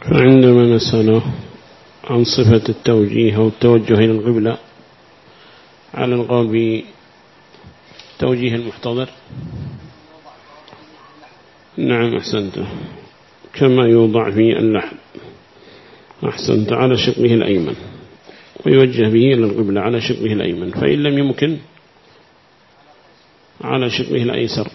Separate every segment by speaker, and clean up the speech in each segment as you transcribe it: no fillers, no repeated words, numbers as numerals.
Speaker 1: عندما نسأل عن صفة التوجيه أو التوجه إلى القبلة على القول بتوجيه المحتضر. نعم أحسنت، كما يوضع في اللحم. أحسنت، على شقه الأيمن، ويوجه به إلى القبلة على شقه الأيمن، فإن لم يمكن على شقه الأيسر،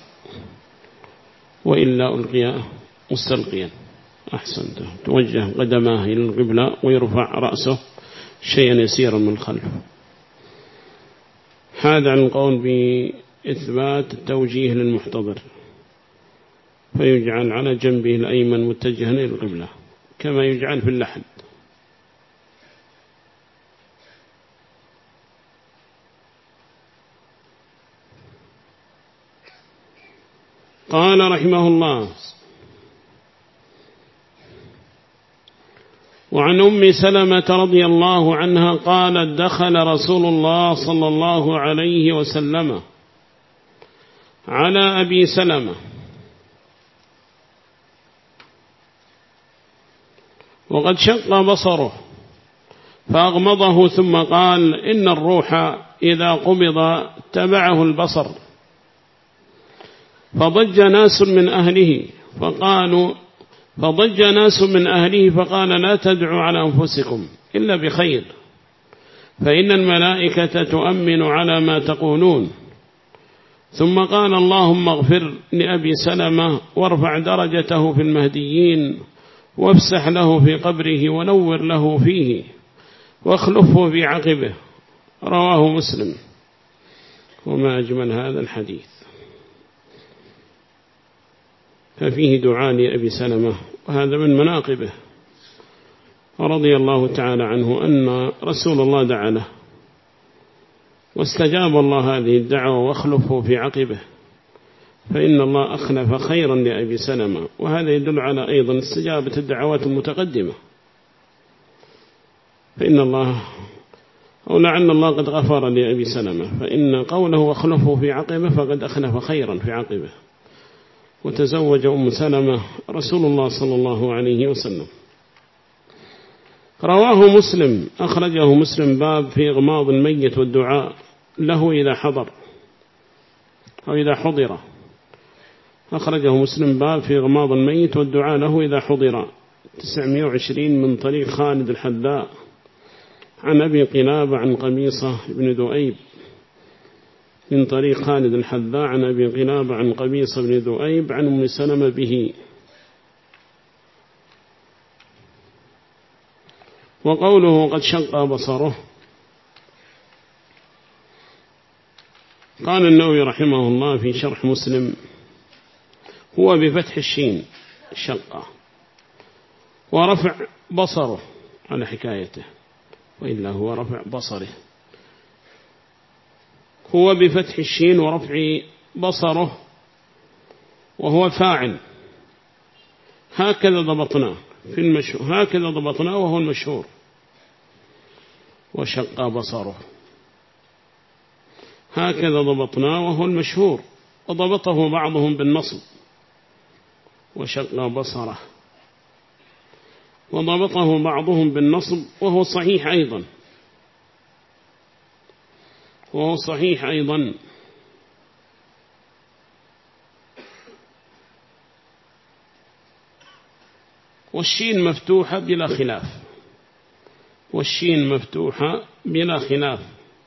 Speaker 1: وإلا ألقي مستلقيا. أحسنت، توجه قدماه إلى القبلة ويرفع رأسه شيئا يسيرا من الخلف. هذا عن القول بإثبات التوجيه للمحتضر، فيجعل على جنبه الأيمن متجها إلى القبلة كما يجعل في اللحد. قال رحمه الله: وعن أم سلمة رضي الله عنها قالت: دخل رسول الله صلى الله عليه وسلم على أبي سلمة وقد شق بصره فأغمضه، ثم قال: إن الروح إذا قبض تبعه البصر. فضج ناس من أهله فقال: لا تدعوا على أنفسكم إلا بخير، فإن الملائكة تؤمن على ما تقولون. ثم قال: اللهم اغفر لأبي سلمة وارفع درجته في المهديين، وافسح له في قبره ونور له فيه، واخلفه في عقبه. رواه مسلم. وما أجمل هذا الحديث، ففيه دعاء لأبي سلمة، وهذا من مناقبه رضي الله تعالى عنه، أن رسول الله دعا له واستجاب الله هذه الدعوة واخلفه في عقبه، فإن الله أخلف خيرا لأبي سلمة. وهذا يدل على أيضا استجابة الدعوات المتقدمة، فإن الله أو لعل الله قد غفر لأبي سلمة، فإن قوله واخلفه في عقبه فقد أخلف خيرا في عقبه. وتزوج أم سلمة رسول الله صلى الله عليه وسلم. رواه مسلم، أخرجه مسلم باب في إغماض الميت والدعاء له إذا حضر أو إذا حضر. أخرجه مسلم باب في إغماض الميت والدعاء له إذا حضر 920 من طريق خالد الحذاء عن أبي قلابة عن قبيصة بن ذؤيب، من طريق خالد الحذاء عن أبي قلابة عن قبيصة بن ذؤيب عن أم سلمة به. وقوله قد شق بصره، قال النووي رحمه الله في شرح مسلم: هو بفتح الشين شق، ورفع بصره على حكايته، وإلا هو رفع بصره. هو بفتح الشين ورفع بصره، وهو فاعل. هكذا ضبطناه في المشهور، هكذا ضبطناه وهو المشهور. وشق بصره، هكذا ضبطناه وهو المشهور. وضبطه بعضهم بالنصب، وشق بصره، وضبطه بعضهم بالنصب وهو صحيح أيضا، وهو صحيح أيضا. والشين مفتوحة بلا خلاف، والشين مفتوحة بلا خلاف.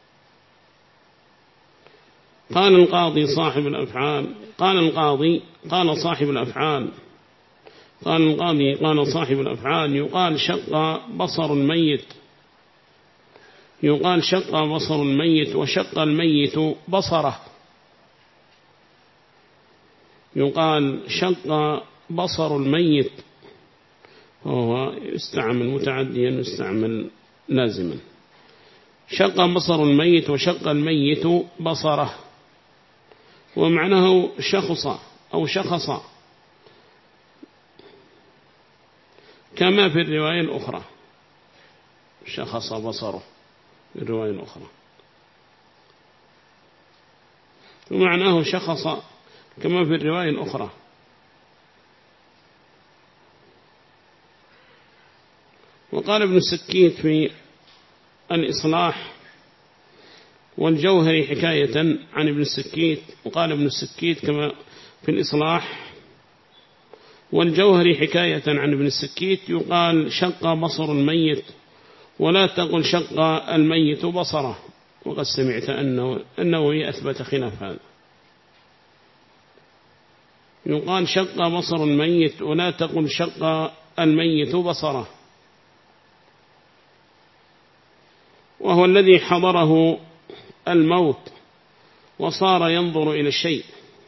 Speaker 1: قال القاضي صاحب الأفعال، قال صاحب الأفعال، قال القاضي قال صاحب الأفعال: يقال شق بصر الميت، يقال شق بصر الميت، وشق الميت بصره. يقال شق بصر الميت، وهو يستعمل متعديا يستعمل لازما. شق بصر الميت وشق الميت بصره، ومعناه شخص أو شخص، كما في الرواية الأخرى شخص بصره في الرواية الأخرى، ومعناه شخص كما في الرواية الأخرى. وقال ابن السكيت في الإصلاح والجوهري حكاية عن ابن السكيت، وقال ابن السكيت كما في الإصلاح والجوهري حكاية عن ابن السكيت يقال شق بصر الميت ولا تقل شق الميت بصره، وقد سمعت أنه أثبت خلاف هذا. يقال شق بصر الميت ولا تقل شق الميت بصره، وهو الذي حضره الموت وصار ينظر إلى الشيء،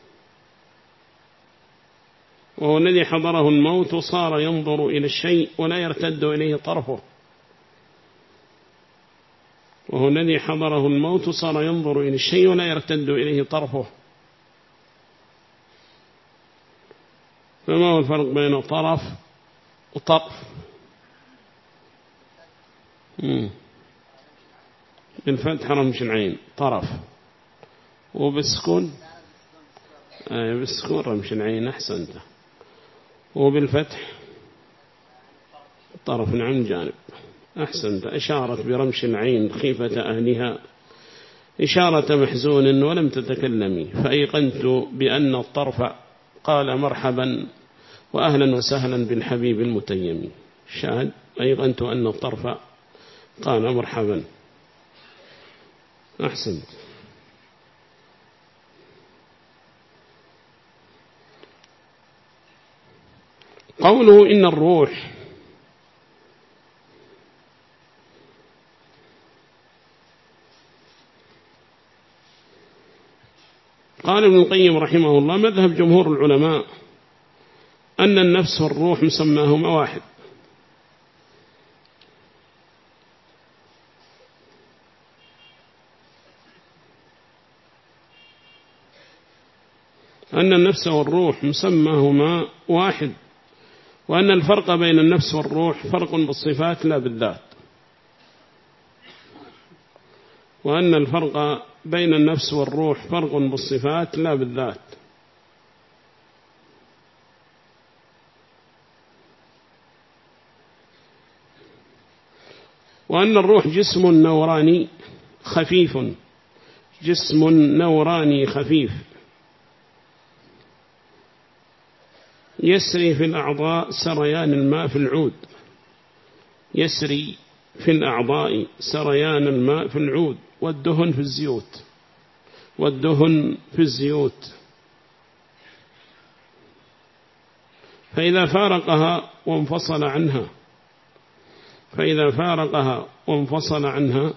Speaker 1: وهو الذي حضره الموت وصار ينظر إلى الشيء ولا يرتد إليه طرفه، وهو الذي حضره الموت وصار ينظر إلى الشيء ولا يرتد إليه طرفه. فما هو الفرق بين طرف وطرف؟ بالفتح رمش العين طرف، وبالسكون بالسكون رمش العين أحسنت، وبالفتح طرف نعم جانب أحسنت. أشارت برمش العين خيفة أهلها إشارة محزون ولم تتكلمي، فأيقنت بأن الطرف قال مرحبا وأهلا وسهلا بالحبيب المتيم. شاهد أيقنت أن الطرف قال مرحبا أحسنت. قوله إن الروح قال ابن القيم رحمه الله مذهب جمهور العلماء أن النفس والروح مسماهما واحد، أن النفس والروح مسماهما واحد، وأن الفرق بين النفس والروح فرق بالصفات لا بالذات، وأن الفرق بين النفس والروح فرق بالصفات لا بالذات. وأن الروح جسم نوراني خفيف، جسم نوراني خفيف يسري في الأعضاء سريان الماء في العود، يسري في الأعضاء سريان الماء في العود، والدهن في الزيوت، والدهن في الزيوت. فإذا فارقها وانفصل عنها، فإذا فارقها وانفصل عنها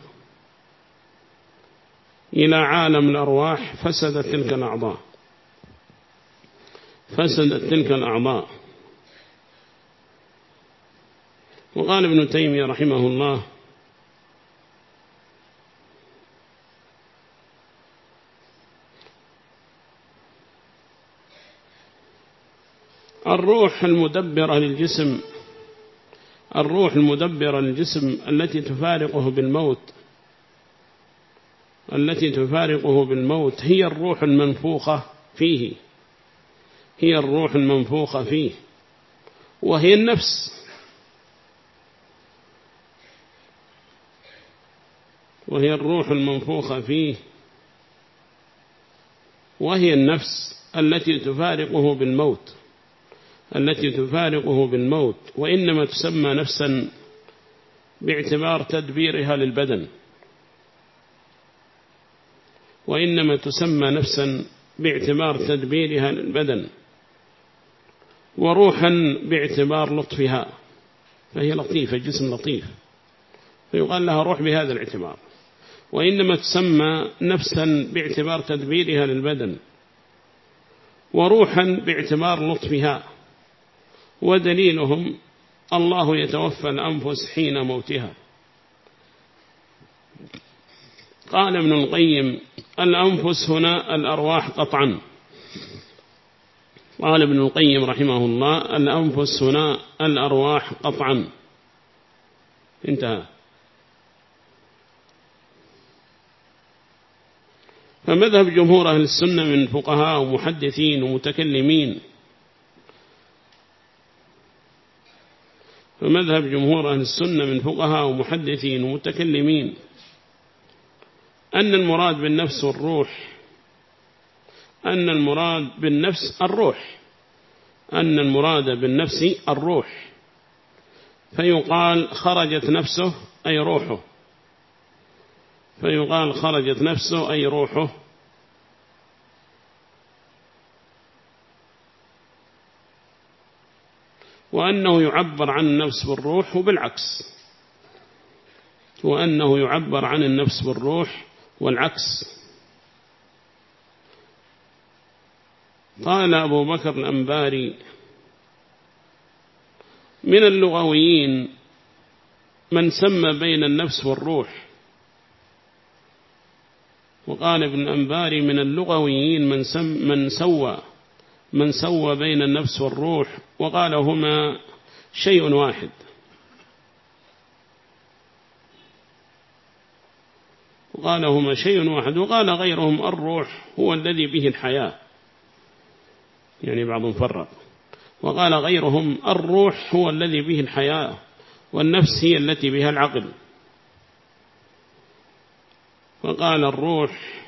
Speaker 1: إلى عالم الأرواح فسدت تلك الأعضاء، فسدت تلك الأعضاء. وقال ابن تيمية رحمه الله الروح المدبرة للجسم، الروح المدبرة للجسم التي تفارقه بالموت، التي تفارقه بالموت هي الروح المنفوخة فيه، هي الروح المنفوخة فيه، وهي النفس، وهي الروح المنفوخة فيه، وهي النفس التي تفارقه بالموت، التي تفارقه بالموت. وإنما تسمى نفسا باعتبار تدبيرها للبدن، وإنما تسمى نفسا باعتبار تدبيرها للبدن، وروحا باعتبار لطفها، فهي لطيفة، جسم لطيف، فيقال لها روح بهذا الاعتبار. وإنما تسمى نفسا باعتبار تدبيرها للبدن، وروحا باعتبار لطفها. ودليلهم الله يتوفى الأنفس حين موتها. قال ابن القيم الأنفس هنا الأرواح قطعا، قال ابن القيم رحمه الله الأنفس هنا الأرواح قطعا، انتهى. فمذهب جمهور أهل السنة من فقهاء ومحدثين ومتكلمين فمذهب جمهور أهل السنة من فقهاء ومحدثين ومتكلمين أن المراد بالنفس والروح أن المراد بالنفس الروح أن المراد بالنفس الروح، فيقال خرجت نفسه أي روحه، فيقال خرجت نفسه أي روحه. وأنه يعبر عن النفس بالروح وبالعكس، وأنه يعبر عن النفس بالروح والعكس. قال أبو بكر الأنباري من اللغويين من سمى بين النفس والروح، وقال ابن الأنباري من اللغويين من سوى بين النفس والروح، وقال هما شيء واحد. وقال غيرهم الروح هو الذي به الحياة، يعني بعضهم فرق، وقال غيرهم الروح هو الذي به الحياة والنفس هي التي بها العقل. وقال الروح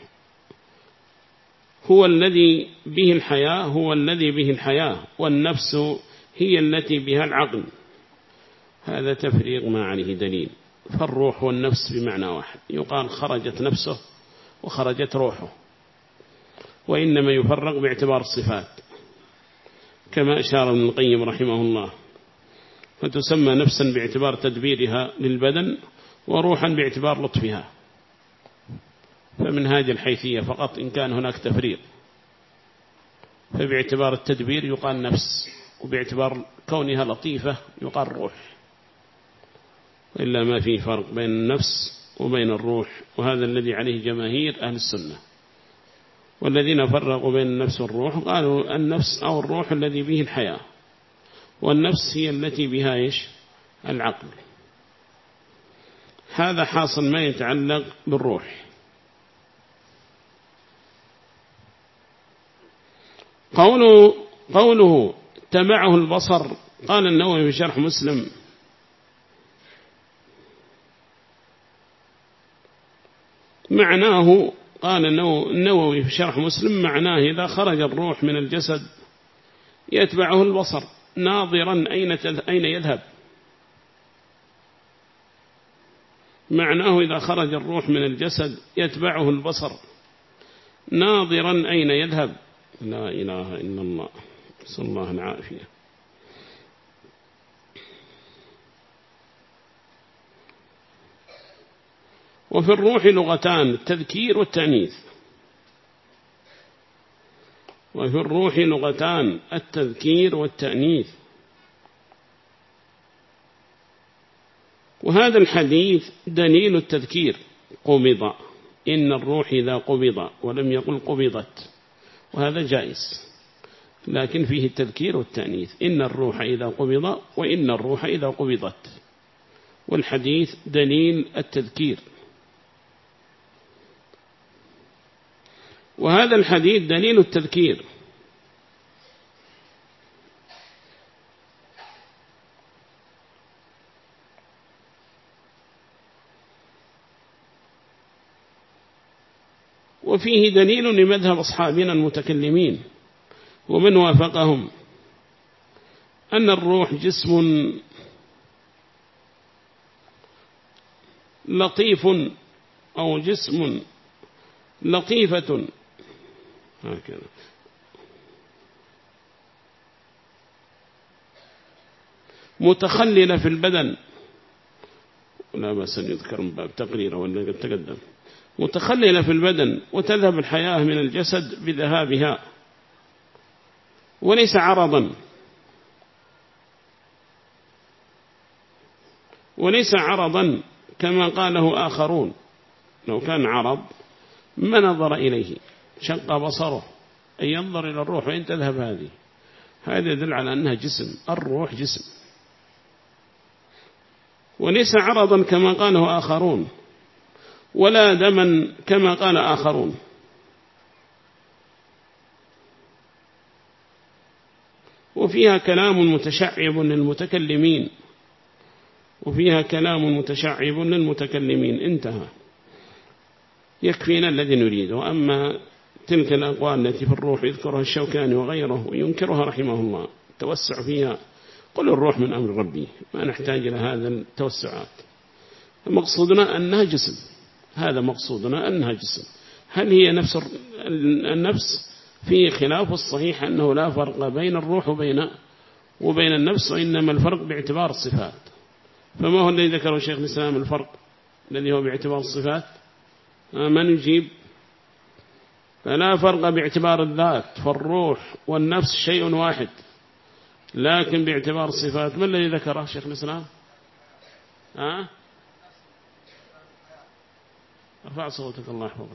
Speaker 1: هو الذي به الحياة والنفس هي التي بها العقل. هذا تفريق ما عليه دليل، فالروح والنفس بمعنى واحد، يقال خرجت نفسه وخرجت روحه، وإنما يفرق باعتبار الصفات كما أشار ابن القيم رحمه الله، فتسمى نفسا باعتبار تدبيرها للبدن وروحا باعتبار لطفها، فمن هذه الحيثية فقط إن كان هناك تفريق، فباعتبار التدبير يقال نفس، وباعتبار كونها لطيفة يقال روح، إلا ما فيه فرق بين النفس وبين الروح، وهذا الذي عليه جماهير أهل السنة. والذين فرقوا بين النفس والروح قالوا النفس أو الروح الذي به الحياة، والنفس هي التي بها العقل. هذا حاصل ما يتعلق بالروح. قوله تبعه البصر، قال النووي في شرح مسلم معناه، قال النووي في شرح مسلم معناه إذا خرج الروح من الجسد يتبعه البصر ناظرا أين يذهب. معناه إذا خرج الروح من الجسد يتبعه البصر ناظرا أين يذهب. لا إله إلا الله، نسأل الله العافية. وفي الروح لغتان، التذكير والتأنيث. وفي الروح لغتان، التذكير والتأنيث. وهذا الحديث دليل التذكير، قبض إن الروح إذا قبض، ولم يقل قبضت، وهذا جائز، لكن فيه التذكير والتأنيث، إن الروح إذا قبض وإن الروح إذا قبضت، والحديث دليل التذكير. وهذا الحديث دليل التذكير. وفيه دليل لمذهب أصحابنا المتكلمين ومن وافقهم أن الروح جسم لطيف أو جسم لطيفة هكذا متخللة في البدن، لا بأس أن يذكر من باب تقريره ولا قد تقدم، متخللة في البدن وتذهب الحياة من الجسد بذهابها، وليس عرضا كما قاله آخرون. لو كان عرض ما نظر إليه، شق بصره أن ينظر إلى الروح وإن تذهب هذا يدل على أنها جسم، الروح جسم، وليس عرضا كما قاله آخرون، ولا دما كما قال آخرون. وفيها كلام متشعب للمتكلمين وفيها كلام متشعب للمتكلمين. انتهى، يكفينا الذي نريده. وأما تلك الأقوال التي في الروح يذكرها الشوكاني وغيره وينكرها رحمه الله توسع فيها، قل الروح من أمر ربي، ما نحتاج إلى هذا التوسعات. مقصودنا أنها جسم، هذا مقصودنا أنها جسم. هل هي نفس النفس؟ في خلاف الصحيح أنه لا فرق بين الروح وبين النفس، وإنما الفرق باعتبار الصفات. فما هو الذي ذكره شيخ الإسلام الفرق الذي هو باعتبار الصفات؟ من يجيب؟ فلا فرق باعتبار الذات، فالروح والنفس شيء واحد، لكن باعتبار الصفات ما الذي ذكره شيخ الإسلام؟ ارفع صوتك الله يحفظك.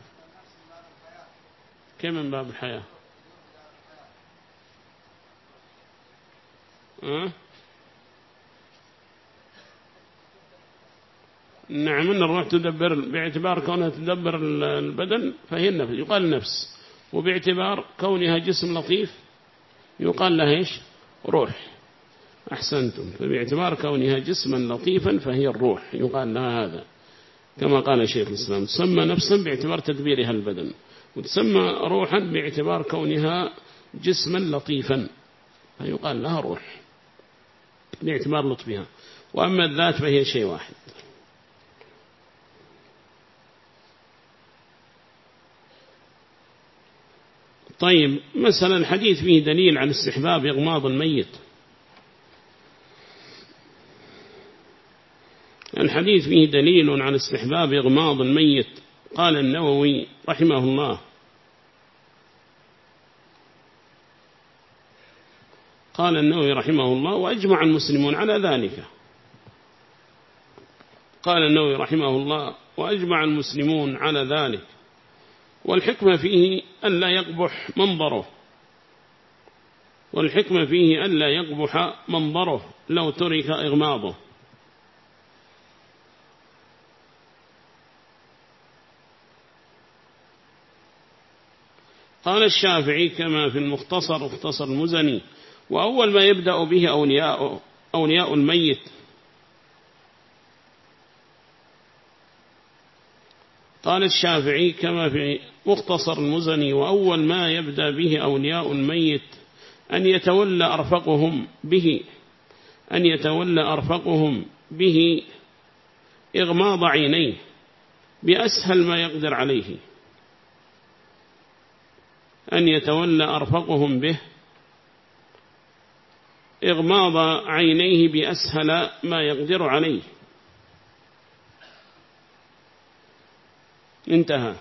Speaker 1: كم من باب الحياة؟ نعم، أن الروح تدبر باعتبار كونها تدبر البدن فهي النفس، يقال نفس، وباعتبار كونها جسم لطيف يقال لها إيش؟ روح. أحسنتم. فباعتبار كونها جسما لطيفا فهي الروح، يقال لها هذا، كما قال شيخ الإسلام تسمى نفسا باعتبار تدبيرها البدن، وتسمى روحا باعتبار كونها جسما لطيفا فيقال لها روح باعتبار لطفها. وأما الذات فهي شيء واحد. طيب، مثلا الحديث فيه دليل عن استحباب إغماض الميت. الحديث فيه دليل عن استحباب إغماض الميت. قال النووي رحمه الله: قال النووي رحمه الله: وأجمع المسلمون على ذلك. قال النووي رحمه الله: وأجمع المسلمون على ذلك، والحكمة فيه ألا يقبح منظره، والحكمة فيه ألا يقبح منظره لو ترك إغماضه. قال الشافعي كما في المختصر، اختصر المزني: وأول ما يبدأ به أولياء الميت. قال الشافعي كما في مختصر المزني: وأول ما يبدأ به أولياء الميت أن يتولى أرفقهم به إغماض عينيه بأسهل ما يقدر عليه. أن يتولى أرفقهم به إغماض عينيه بأسهل ما يقدر عليه. انتهى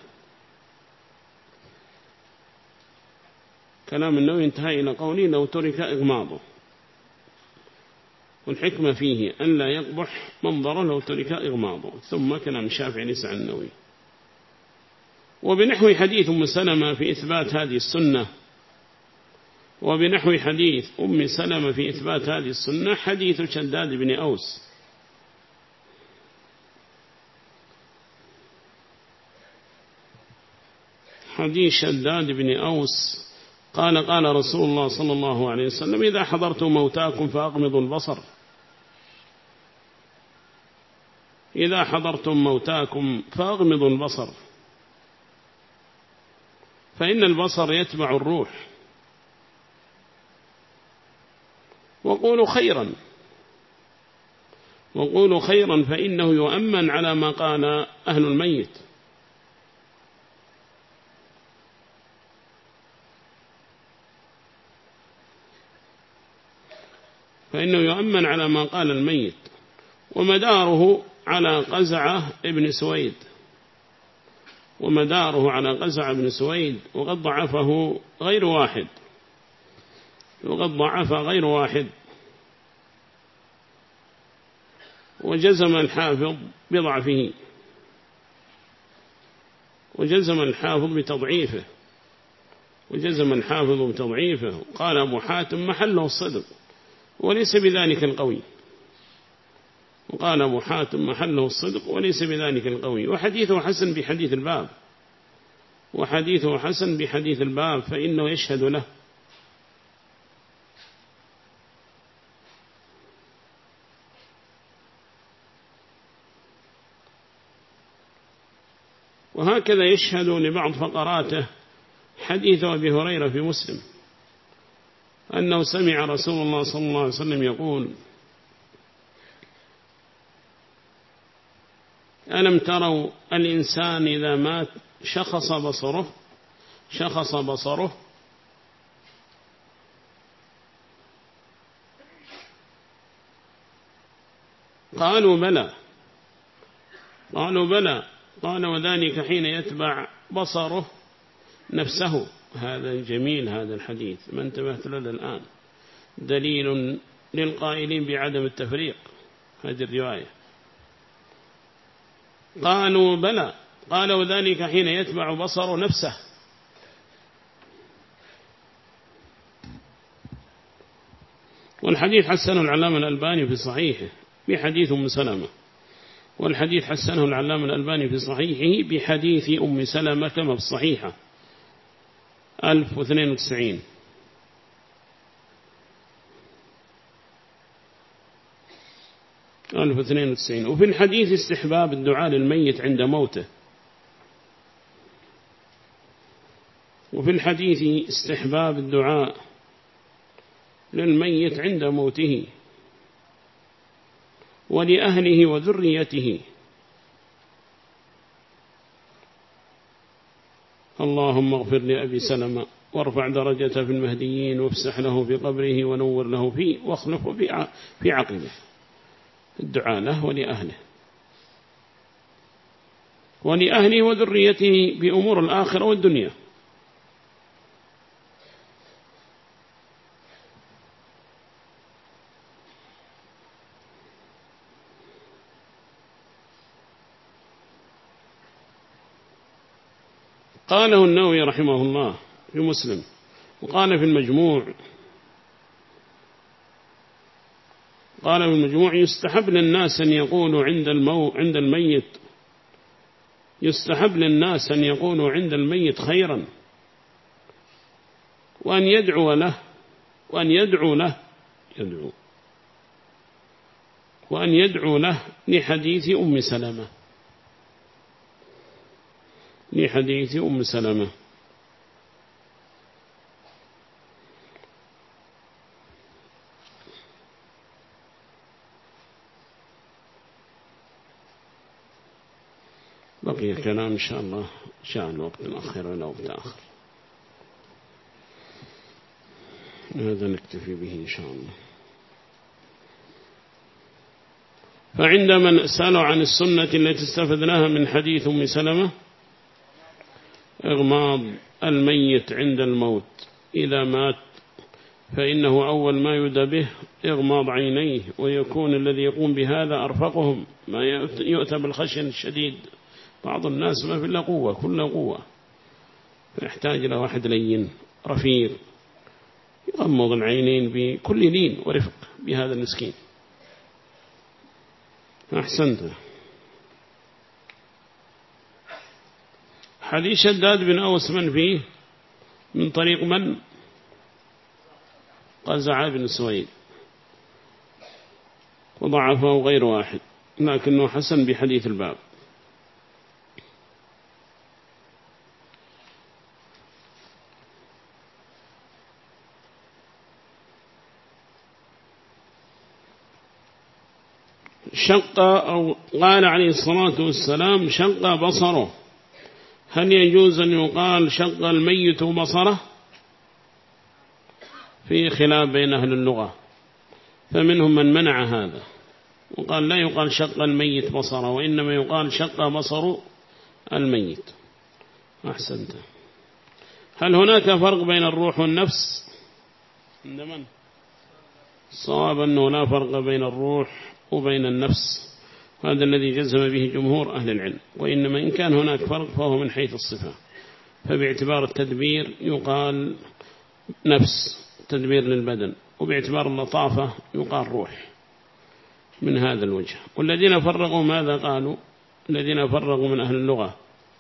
Speaker 1: كلام النووي، انتهى إلى قوله: لو ترك إغماضه، والحكمة فيه أن لا يقبح منظره لو ترك إغماضه. ثم كلام الشافعي ليس عن النووي. وبنحو حديث أم سلمة في إثبات هذه السنة، وبنحو حديث أم سلمة في إثبات هذه السنة حديث شداد بن أوس. حديث شداد بن أوس قال: قال رسول الله صلى الله عليه وسلم: إذا حضرتم موتاكم فأغمضوا البصر. إذا حضرتم موتاكم فأغمضوا البصر، فإن البصر يتبع الروح. وقولوا خيرا فإنه يؤمن على ما قال أهل الميت. فإنه يؤمن على ما قال الميت. ومداره على قزعة ابن سويد، وقد ضعفه غير واحد. وجزم الحافظ بضعفه، وجزم الحافظ بتضعيفه. قال أبو حاتم: محله الصدق وليس بذلك القوي. وحديثه حسن بحديث الباب، فإنه يشهد له. وهكذا يشهد لبعض فقراته حديث أبي هريرة في مسلم أنه سمع رسول الله صلى الله عليه وسلم يقول: ألم تروا الإنسان إذا مات شخص بصره قالوا بلى قال: وذلك حين يتبع بصره نفسه. هذا جميل هذا الحديث، ما انتبهت له الآن، دليل للقائلين بعدم التفريق هذه الرواية. قالوا بلى قال: وذلك حين يتبع بصره نفسه. والحديث حسنه العلامة الألباني في صحيحه بحديث أم سلمة، والحديث حسنه العلامة الألباني في صحيحه بحديث أم سلمة كما في الصحيحة 1092. وفي الحديث استحباب الدعاء للميت عند موته. وفي الحديث استحباب الدعاء للميت عند موته ولأهله وذريته. اللهم اغفر لأبي سلمة وارفع درجته في المهديين وافسح له في قبره ونور له فيه واخلفه في عقبه. الدعاء له ولأهله وذريته بأمور الآخرة والدنيا. قاله النووي رحمه الله في مسلم، وقال في المجموع يستحب للناس أن يقولوا عند الميت يستحب للناس أن يقولوا عند الميت خيرا، وأن يدعو له لحديث أم سلمة. بقي الكلام إن شاء الله شاء الوقت الآخر ولا وقت آخر، هذا نكتفي به إن شاء الله. فعندما نسأل عن السنة التي استفدناها من حديث أم سلمة: إغماض الميت عند الموت إذا مات، فإنه أول ما يدى به إغماض عينيه، ويكون الذي يقوم بهذا أرفقهم، ما يؤتى بالخشن الشديد. بعض الناس ما في إلا قوة، كل قوة، فيحتاج له واحد لين رفيق يغمض العينين بكل لين ورفق بهذا المسكين. أحسنت. حديث شداد بن أوس من فيه؟ من طريق من؟ قزع بن سويد، وضعفه غير واحد، لكنه حسن بحديث الباب. شق أو قال عليه الصلاة والسلام: شق بصره. هل يجوز أن يقال شق الميت بصره؟ في خلاف بين أهل اللغة، فمنهم من منع هذا وقال لا يقال شق الميت بصره، وإنما يقال شق بصر الميت. أحسنت. هل هناك فرق بين الروح والنفس؟ عندما الصواب أنه لا فرق بين الروح وبين النفس، هذا الذي جزم به جمهور أهل العلم، وإنما إن كان هناك فرق فهو من حيث الصفة، فباعتبار التدبير يقال نفس، تدبير للبدن، وباعتبار اللطافة يقال روح، من هذا الوجه. والذين فرقوا ماذا قالوا؟ الذين فرقوا من أهل اللغة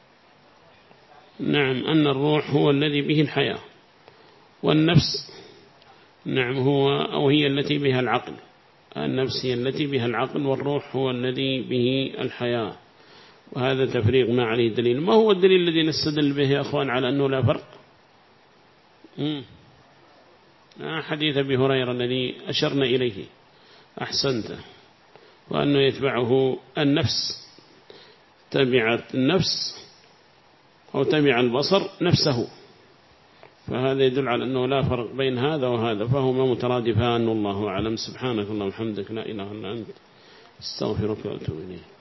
Speaker 1: نعم أن الروح هو الذي به الحياة، والنفس نعم هي التي بها العقل. النفس هي التي بها العقل، والروح هو الذي به الحياة. وهذا تفريق ما عليه دليل. ما هو الدليل الذي نستدل به يا أخوان على أنه لا فرق؟ حديث أبي هريرة الذي أشرنا إليه، أحسنت، وأنه يتبعه النفس، تبعت النفس أو تبع البصر نفسه، فهذا يدل على أنه لا فرق بين هذا وهذا، فهما مترادفان. والله أعلم. سبحانك اللهم وبحمدك، لا إله إلا أنت، استغفرك وأتوب إليك.